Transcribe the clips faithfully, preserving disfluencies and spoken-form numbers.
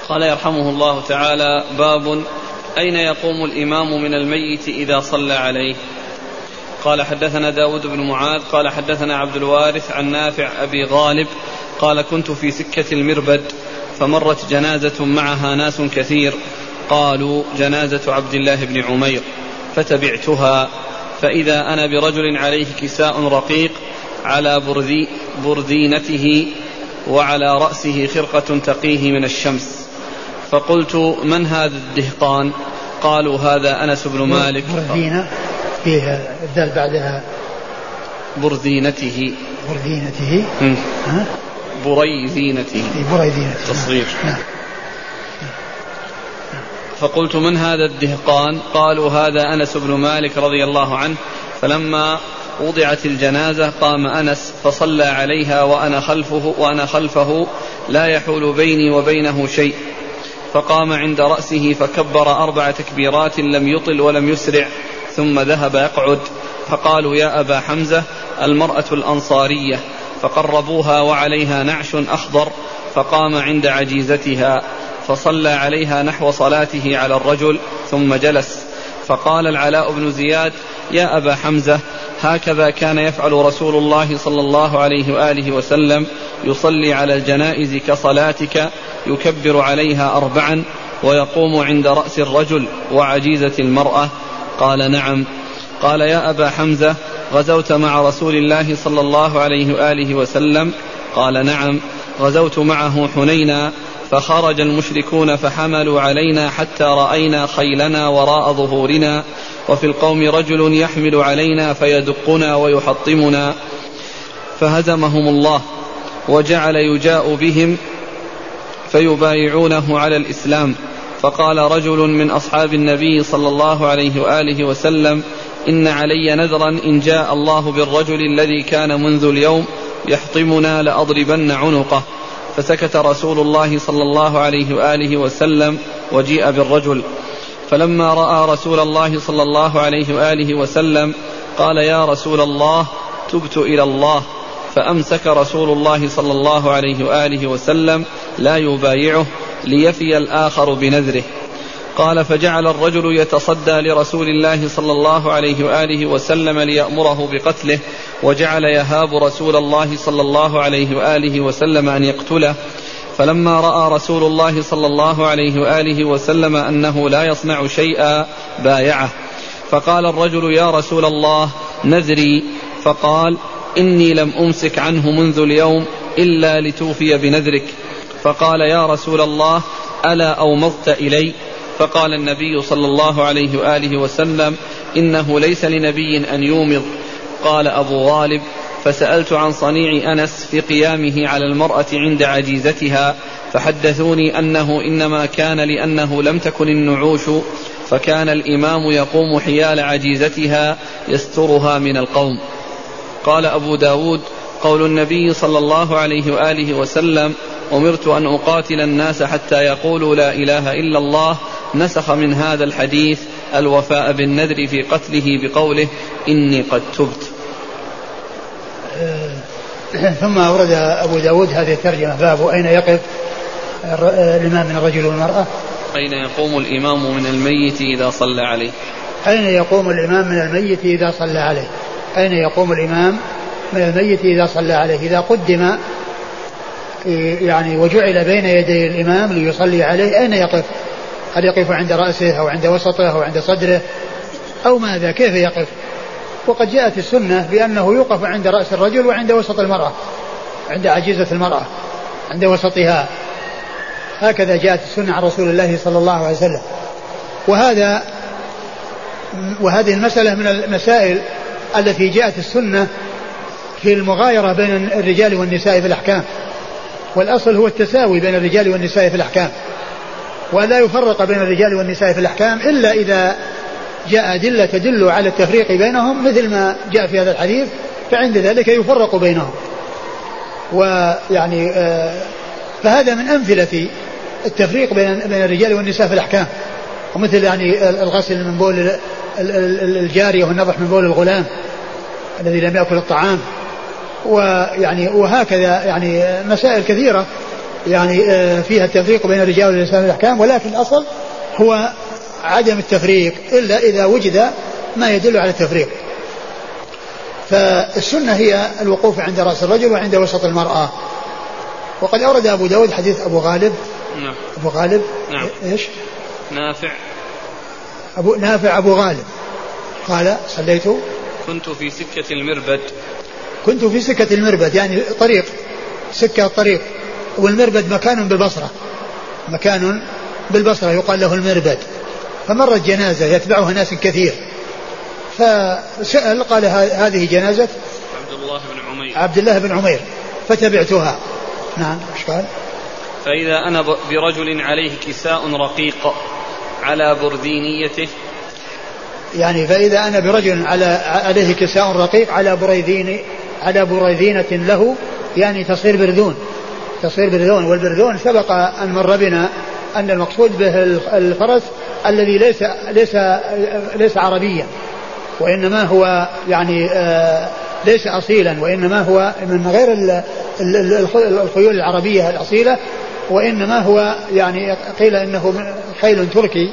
قال يرحمه الله تعالى: باب أين يقوم الإمام من الميت إذا صلى عليه؟ قال حدثنا داود بن معاذ قال حدثنا عبد الوارث عن نافع أبي غالب قال كنت في سكة المربد فمرت جنازة معها ناس كثير، قالوا جنازة عبد الله بن عمير، فتبعتها فإذا أنا برجل عليه كساء رقيق على برذي برذينته وعلى رأسه خرقة تقيه من الشمس، فقلت: من هذا الدهقان؟ قالوا: هذا أنس بن مالك. برذينة فيها الدال بعدها برذينته برذينته ها؟ بريذينته بريذينته تصغير. نعم. فقلت: من هذا الدهقان؟ قالوا: هذا أنس بن مالك رضي الله عنه. فلما وضعت الجنازة قام أنس فصلى عليها وأنا خلفه, وأنا خلفه لا يحول بيني وبينه شيء، فقام عند رأسه فكبر أربع تكبيرات لم يطل ولم يسرع، ثم ذهب يقعد، فقالوا: يا أبا حمزة المرأة الأنصارية، فقربوها وعليها نعش أخضر، فقام عند عجيزتها فصلى عليها نحو صلاته على الرجل ثم جلس، فقال العلاء بن زياد: يا أبا حمزة هكذا كان يفعل رسول الله صلى الله عليه وآله وسلم، يصلي على الجنائز كصلاتك، يكبر عليها أربعا ويقوم عند رأس الرجل وعجيزة المرأة. قال: نعم. قال: يا أبا حمزة غزوت مع رسول الله صلى الله عليه وآله وسلم؟ قال: نعم، غزوت معه حنينا، فخرج المشركون فحملوا علينا حتى رأينا خيلنا وراء ظهورنا، وفي القوم رجل يحمل علينا فيدقنا ويحطمنا، فهزمهم الله وجعل يجاء بهم فيبايعونه على الإسلام. فقال رجل من أصحاب النبي صلى الله عليه وآله وسلم: إن علي نذرا إن جاء الله بالرجل الذي كان منذ اليوم يحطمنا لأضربن عنقه. فسكت رسول الله صلى الله عليه وآله وسلم وجيء بالرجل، فلما رأى رسول الله صلى الله عليه وآله وسلم قال: يا رسول الله تبت إلى الله، فأمسك رسول الله صلى الله عليه وآله وسلم لا يبايعه ليفي الآخر بنذره. قال: فجعل الرجل يتصدى لرسول الله صلى الله عليه وآله وسلم ليأمره بقتله، وجعل يهاب رسول الله صلى الله عليه وآله وسلم أن يقتله. فلما رأى رسول الله صلى الله عليه وآله وسلم أنه لا يصنع شيئا بايعه، فقال الرجل: يا رسول الله نذري. فقال: إني لم أمسك عنه منذ اليوم إلا لتوفي بنذرك. فقال: يا رسول الله ألا أومضت إلي؟ فقال النبي صلى الله عليه وآله وسلم: إنه ليس لنبي أن يومض. قال أبو غالب: فسألت عن صنيع أنس في قيامه على المرأة عند عجيزتها، فحدثوني أنه إنما كان لأنه لم تكن النعوش، فكان الإمام يقوم حيال عجيزتها يسترها من القوم. قال أبو داود: قول النبي صلى الله عليه وآله وسلم: أمرت أن أقاتل الناس حتى يقولوا لا إله إلا الله، نسخ من هذا الحديث الوفاء بالنذر في قتله بقوله: إني قد تبت. ثم أورد أبو داود هذه الترجمة: باب أين يقف الإمام من الرجل والمرأة. أين يقوم الإمام من الميت إذا صلى عليه. أين يقوم الإمام من الميت إذا صلى عليه. أين يقوم الإمام من الميت إذا صلى عليه. إذا قدم يعني وجعل بين يدي الإمام ليصلي عليه، أين يقف؟ هل يقف عند رأسه أو عند وسطه أو عند صدره أو ماذا؟ كيف يقف؟ وقد جاءت السنة بأنه يوقف عند رأس الرجل وعند وسط المرأة، عند عجيزة المرأة، عند وسطها، هكذا جاءت السنة عن رسول الله صلى الله عليه وسلم. وهذا وهذه المسألة من المسائل التي جاءت السنة في المغايرة بين الرجال والنساء في الأحكام، والأصل هو التساوي بين الرجال والنساء في الأحكام، ولا يفرق بين الرجال والنساء في الأحكام إلا إذا جاء أدلة تدل على التفريق بينهم، مثل ما جاء في هذا الحديث، فعند ذلك يفرق بينهم. ويعني فهذا من أمثلة التفريق بين بين الرجال والنساء في الأحكام، ومثل يعني الغسل من بول الجارية والنضح من بول الغلام الذي لم يأكل الطعام، ويعني وهكذا يعني مسائل كثيرة يعني فيها التفريق بين الرجال والنساء في الأحكام، ولكن الأصل هو عدم التفريق إلا إذا وجد ما يدل على التفريق. فالسنة هي الوقوف عند رأس الرجل وعند وسط المرأة. وقد أورد أبو داود حديث أبو غالب. نعم. أبو غالب. نعم. إيش؟ نافع. أبو نافع أبو غالب قال صليت كنت في سكة المربد. كنت في سكة المربد يعني طريق، سكة الطريق، والمربد مكان بالبصرة، مكان بالبصرة يقال له المربد. فمرت جنازة يتبعها ناس كثير، فسأل قال هذه جنازة عبد الله بن عمير عبد الله بن عمير فتبعتها. نعم. ايش قال؟ فإذا أنا برجل عليه كساء رقيق على بردينيته، يعني فإذا أنا برجل على عليه كساء رقيق على بريدين على بريدينة له، يعني تصير بردون، تصير بردون. والبردون سبق أن مر بنا أن المقصود به الفرس الذي ليس ليس ليس عربيا، وإنما هو يعني آه ليس أصيلا، وإنما هو من غير الخيول العربية الأصيلة، وإنما هو يعني قيل إنه خيل تركي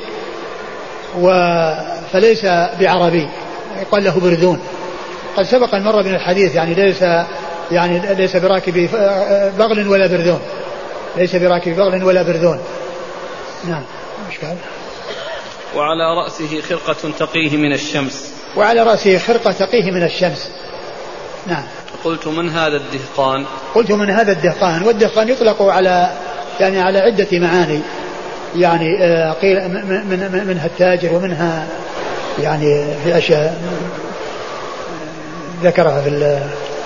فليس بعربي، يقال له بردون. قد سبق أن مر بنا الحديث يعني ليس يعني ليس براكب بغل ولا بردون، ليس براكب بغل ولا بردون. نعم. مش قال؟ وعلى رأسه خرقة تقيه من الشمس. وعلى رأسه خرقة تقيه من الشمس. نعم. قلت من هذا الدهقان؟ قلت من هذا الدهقان. والدهقان يطلق على يعني على عدة معاني، يعني قيل من من منها التاجر، ومنها يعني في أشياء ذكرها في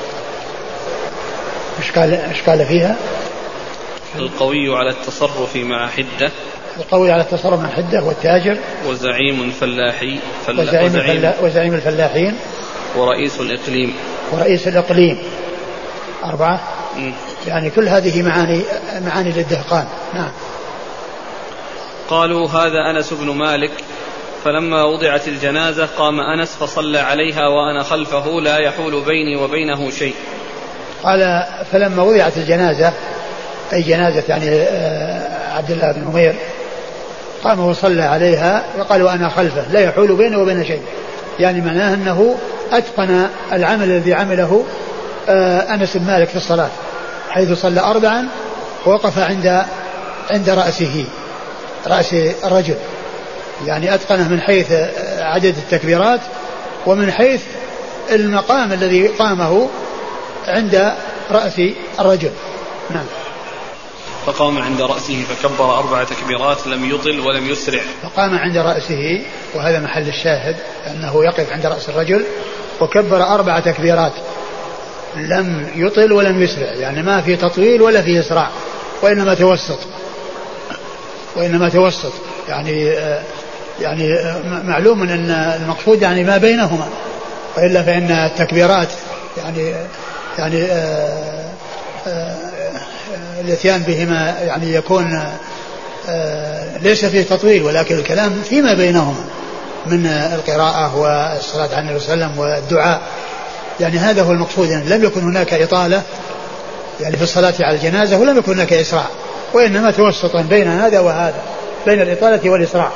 إشكال إشكال فيها. القوي على التصرف مع حدة. القوي على التصرف مع حدة، والتاجر، وزعيم الفلاحي فلا وزعيم, وزعيم, وزعيم الفلاحين، ورئيس الإقليم. ورئيس الإقليم. أربعة. م. يعني كل هذه معاني معاني للدهقان. نعم. قالوا هذا أنس بن مالك. فلما وضعت الجنازة قام أنس فصلى عليها وأنا خلفه لا يحول بيني وبينه شيء. قال فلما وضعت الجنازة، أي جنازة يعني عبد الله بن عمير، قام وصلى عليها وقال وأنا خلفه لا يحول بينه وبين شيء، يعني معناه أنه أتقن العمل الذي عمله أنس بن مالك في الصلاة، حيث صلى أربعا ووقف عند عند رأسه رأس الرجل، يعني أتقنه من حيث عدد التكبيرات ومن حيث المقام الذي قامه عند رأس الرجل. نعم. فقام عند رأسه فكبر أربع تكبيرات لم يطل ولم يسرع. فقام عند رأسه، وهذا محل الشاهد أنه يقف عند رأس الرجل وكبر أربع تكبيرات لم يطل ولم يسرع، يعني ما في تطويل ولا في إسراع، وإنما توسط وإنما توسط يعني يعني معلوم أن المقصود يعني ما بينهما، وإلا فإن التكبيرات يعني يعني الاتيان بهما يعني يكون ليس فيه تطويل، ولكن الكلام فيما بينهما من القراءة والصلاة على النبي صلى الله عليه وسلم والدعاء، يعني هذا هو المقصود. يعني لم يكن هناك إطالة يعني في الصلاة على الجنازة، ولم يكن هناك إسراع، وإنما توسط بين هذا وهذا، بين الإطالة والإسراع.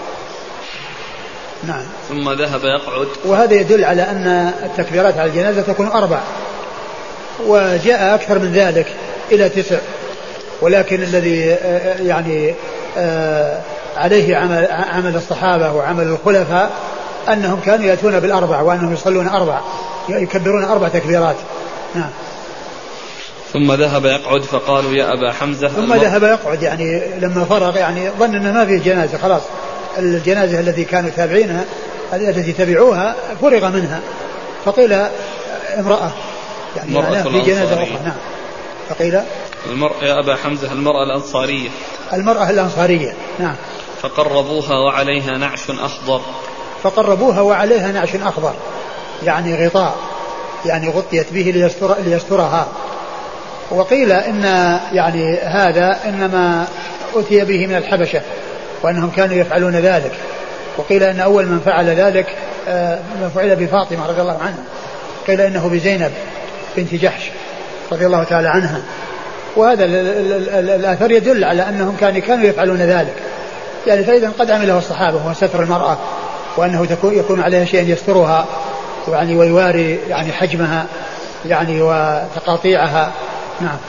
نعم. ثم ذهب يقعد. وهذا يدل على أن التكبيرات على الجنازة تكون أربع، وجاء أكثر من ذلك إلى تسع، ولكن الذي يعني عليه عمل عمل الصحابة وعمل الخلفاء أنهم كانوا يأتون بالأربع، وأنهم يصلون أربع، يكبرون أربع تكبيرات. نعم. ثم ذهب يقعد فقالوا يا أبا حمزة. ثم ذهب يقعد يعني لما فرغ، يعني ظن أنه ما فيه جنازة، خلاص الجنازة التي كانوا تابعينها التي تبعوها فرغ منها، فقيل امرأة يعني في جنازة أخرى. نعم. فقيل المرأة يا أبا حمزة المرأة الأنصارية. المرأة الأنصارية. نعم. فقربوها وعليها نعش أخضر. فقربوها وعليها نعش أخضر، يعني غطاء، يعني غطيت به ليستر ليسترها. وقيل إن يعني هذا إنما أتي به من الحبشة، وأنهم كانوا يفعلون ذلك. وقيل أن أول من فعل ذلك من فعل بفاطمة رضي الله عنها، قيل إنه بزينب بنت جحش رضي الله تعالى عنها. وهذا الأثر يدل على أنهم كانوا يفعلون ذلك يعني. فإذا قد عمله الصحابة هو ستر المرأة وأنه يكون عليها شيء يسترها يعني ويواري يعني حجمها يعني وتقاطيعها. نعم.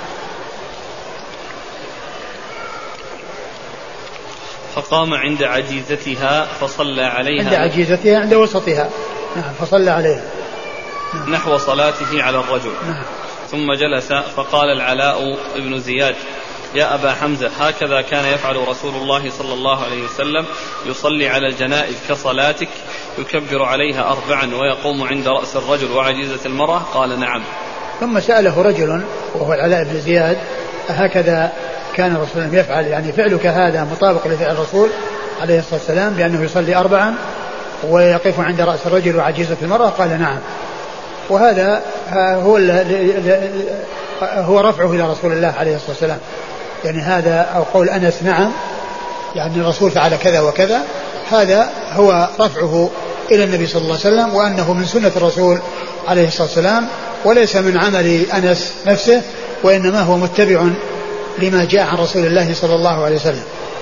فقام عند عجيزتها فصلى عليها. عند عجيزتها عند وسطها. نعم. فصلى عليها. نعم. نحو صلاته على الرجل. نعم. ثم جلس فقال العلاء بن زياد يا أبا حمزة هكذا كان يفعل رسول الله صلى الله عليه وسلم يصلي على الجنائز كصلاتك يكبر عليها أربعا ويقوم عند رأس الرجل وعجيزة المرأة؟ قال نعم. ثم سأله رجل وهو العلاء بن زياد هكذا كان الرسول يفعل يعني فعلك هذا مطابق لفعل الرسول عليه الصلاة والسلام بأنه يصلي أربعا ويقف عند رأس الرجل وعجيزة المرأة؟ قال نعم. وهذا هو هو رفعه إلى رسول الله عليه الصلاة والسلام يعني هذا أو قول أنس نعم يعني الرسول فعل كذا وكذا هذا هو رفعه إلى النبي صلى الله عليه وسلم وأنه من سنة الرسول عليه الصلاة والسلام وليس من عمل أنس نفسه وإنما هو متبع لما جاء عن رسول الله صلى الله عليه وسلم.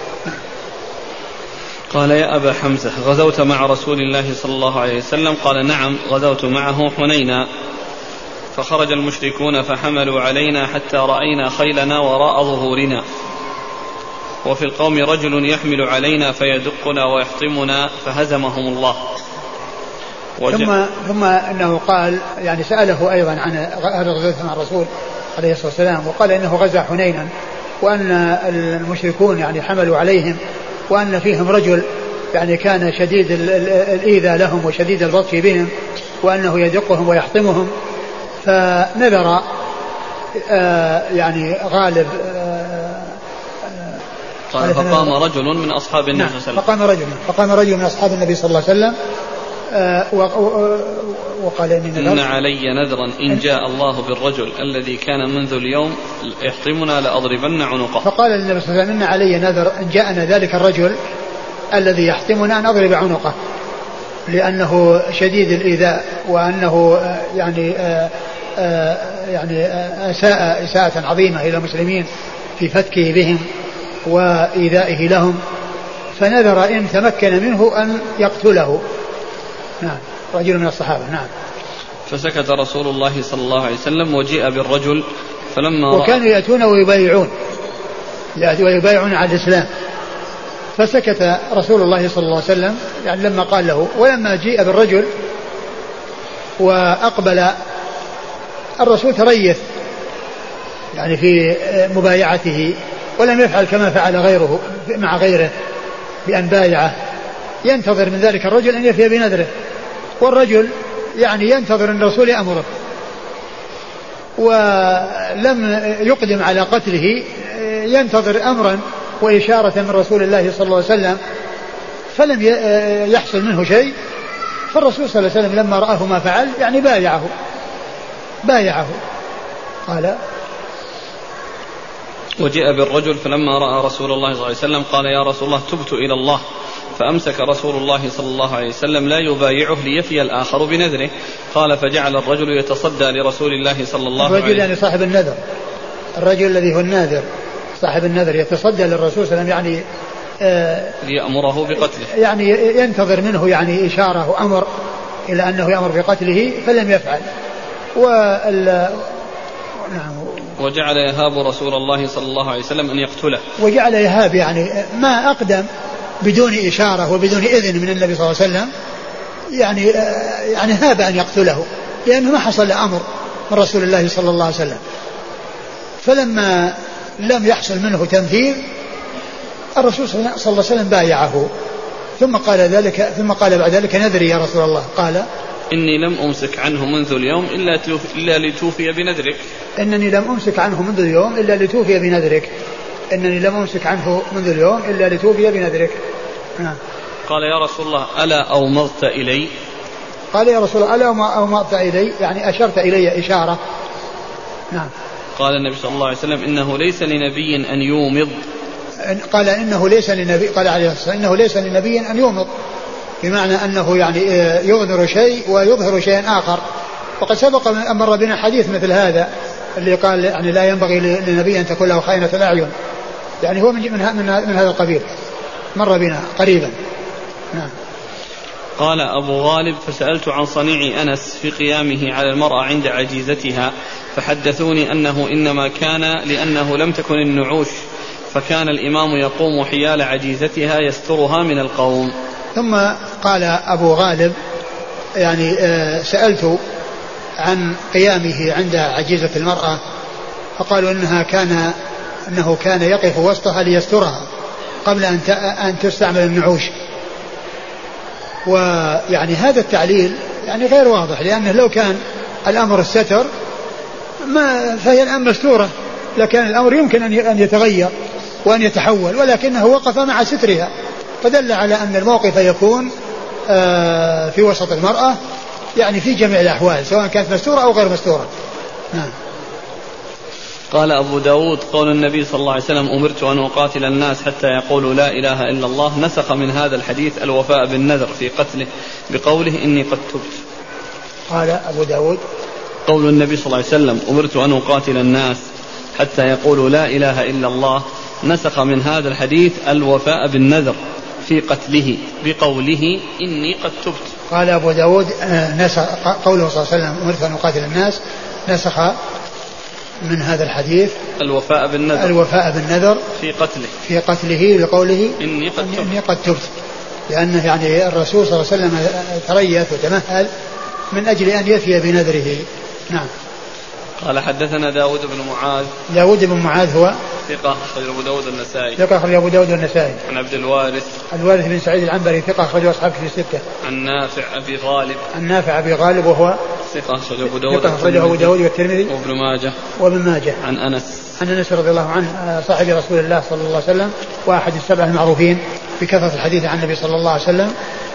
قال يا أبا حمزة غزوت مع رسول الله صلى الله عليه وسلم؟ قال نعم غزوت معه حنينا فخرج المشركون فحملوا علينا حتى رأينا خيلنا وراء ظهورنا وفي القوم رجل يحمل علينا فيدقنا ويحطمنا فهزمهم الله. ثم ثم انه قال يعني سأله ايضا عن هذا الغزوة مع الرسول عليه الصلاة والسلام وقال انه غزا حنينا وان المشركون يعني حملوا عليهم وان فيهم رجل يعني كان شديد الإيذاء لهم وشديد البطش بهم وانه يدقهم ويحطمهم. فنذر آه يعني غالب آه قال فقام رجل من أصحاب النبي صلى الله عليه وسلم. فقام رجل فقام رجل من أصحاب النبي صلى الله عليه وسلم آه وقال إن, إن علي نذرا إن جاء الله بالرجل الذي كان منذ اليوم يحطمنا لأضربن عنقه. فقال النبي صلى الله عليه وسلم إن علي نذر إن جاءنا ذلك الرجل الذي يحطمنا أن أضرب عنقه لأنه شديد الإيذاء وأنه يعني آه آه يعني أساء إساءة عظيمة إلى المسلمين في فتكه بهم وإيذائه لهم فنذر إن تمكن منه أن يقتله. نعم. رجل من الصحابة. نعم. فسكت رسول الله صلى الله عليه وسلم وجيء بالرجل فلما وكانوا يأتون ويبايعون ويبايعون على الإسلام فسكت رسول الله صلى الله عليه وسلم يعني لما قال له. ولما جيء بالرجل وأقبل الرسول تريث يعني في مبايعته ولم يفعل كما فعل غيره مع غيره بأن بايعه ينتظر من ذلك الرجل أن يفي بنذره والرجل يعني ينتظر أن الرسول يأمره ولم يقدم على قتله ينتظر أمرا وإشارة من رسول الله صلى الله عليه وسلم فلم يحصل منه شيء. فالرسول صلى الله عليه وسلم لما رآه ما فعل يعني بايعه بايعه قال وجاء بالرجل فلما رأى رسول الله صلى الله عليه وسلم قال يا رسول الله تبت إلى الله. فأمسك رسول الله صلى الله عليه وسلم لا يبايعه ليفي الآخر بنذره. قال فجعل الرجل يتصدى لرسول الله صلى الله عليه وسلم. الرجل يعني صاحب النذر الرجل الذي هو الناذر صاحب النذر يتصدى للرسول صلى الله عليه وسلم يعني آه ليأمره بقتله يعني ينتظر منه يعني إشارة وأمر إلى أنه يأمر بقتله فلم يفعل. وال نعم. وجعل يهاب رسول الله صلى الله عليه وسلم أن يقتله وجعل يهاب يعني ما أقدم بدون إشارة وبدون إذن من النبي صلى الله عليه وسلم يعني يعني هاب أن يقتله لأنه ما حصل أمر من رسول الله صلى الله عليه وسلم. فلما لم يحصل منه تنفيذ الرسول صلى الله عليه وسلم بايعه ثم قال ذلك ثم قال بعد ذلك نذري يا رسول الله. قال إني لم أمسك عنه منذ اليوم إلا, إلا لتوفي بنذرك. إنني لم أمسك عنه منذ اليوم إلا لتوفي بنذرك. إنني لم أمسك عنه منذ اليوم إلا لتوفي بنذرك. نعم. قال يا رسول الله ألا أومضت إلي؟ قال يا رسول الله ألا أومضت إلي يعني أشرت إلي إشارة. نعم. قال النبي صلى الله عليه وسلم إنه ليس لنبي أن يومض. قال إنه ليس لنبي قال عليه الصلاة والسلام إنه ليس لنبي أن يومض بمعنى أنه يعني يظهر شيء ويظهر شيء آخر. وقد سبق أن مر بنا حديث مثل هذا اللي قال يعني لا ينبغي للنبي أن تكون له خائنة الأعين، يعني هو من من, من, من هذا القبيل، مر بنا قريبا. نعم. قال أبو غالب: فسألت عن صنيع أنس في قيامه على المرأة عند عجيزتها، فحدثوني أنه إنما كان لأنه لم تكن النعوش، فكان الإمام يقوم حيال عجيزتها يسترها من القوم. ثم قال أبو غالب يعني سألت عن قيامه عند عجيزة المرأة، فقالوا إنها كان أنه كان يقف وسطها ليسترها قبل أن أن تستعمل النعوش. ويعني هذا التعليل يعني غير واضح، لأنه لو كان الأمر الستر ما فهي الآن مستورة، لكن الأمر يمكن أن يتغير وأن يتحول، ولكنه وقف مع سترها، فدل على أن الموقف يكون في وسط المرأة يعني في جميع الأحوال، سواء كانت مستورة أو غير مستورة. نعم. قال أبو داود: قول النبي صلى الله عليه وسلم: أمرت أن أقاتل الناس حتى يقولوا لا إله إلا الله، نسخ من هذا الحديث الوفاء بالنذر في قتله بقوله: إني قد تبت. قال أبو داود: قول النبي صلى الله عليه وسلم: أمرت أن أقاتل الناس حتى يقولوا لا إله إلا الله، نسخ من هذا الحديث الوفاء بالنذر في قتله بقوله: إني قد تبت. قال أبو داود: نسخ قوله صلى الله عليه وسلم: أمرت أن أقاتل الناس، نسخ من هذا الحديث الوفاء بالنذر الوفاء بالنذر في قتله في قتله بقوله: إني قد تبت. إني قد تبت، لأنه يعني الرسول صلى الله عليه وسلم تريث وتمهل من أجل أن يفي بنذره. نعم. قال: حدثنا داود بن معاذ. داود بن معاذ هو ثقة أخرجه أبو داود النسائي. ثقة أخرجه أبو داود النسائي. عن عبد الوارث. الوارث بن سعيد العنبري ثقة أخرجه أصحابه في الستة. عن نافع أبي غالب. عن نافع أبي غالب وهو ثقة أخرجه أبو داود. ثقة أخرجه أبو داود والترمذي وابن ماجه. وابن ماجه. عن أنس. عن أنس رضي الله عنه صاحب رسول الله صلى الله عليه وسلم، وأحد السبع المعروفين بكثرة الحديث عن النبي صلى الله عليه وسلم،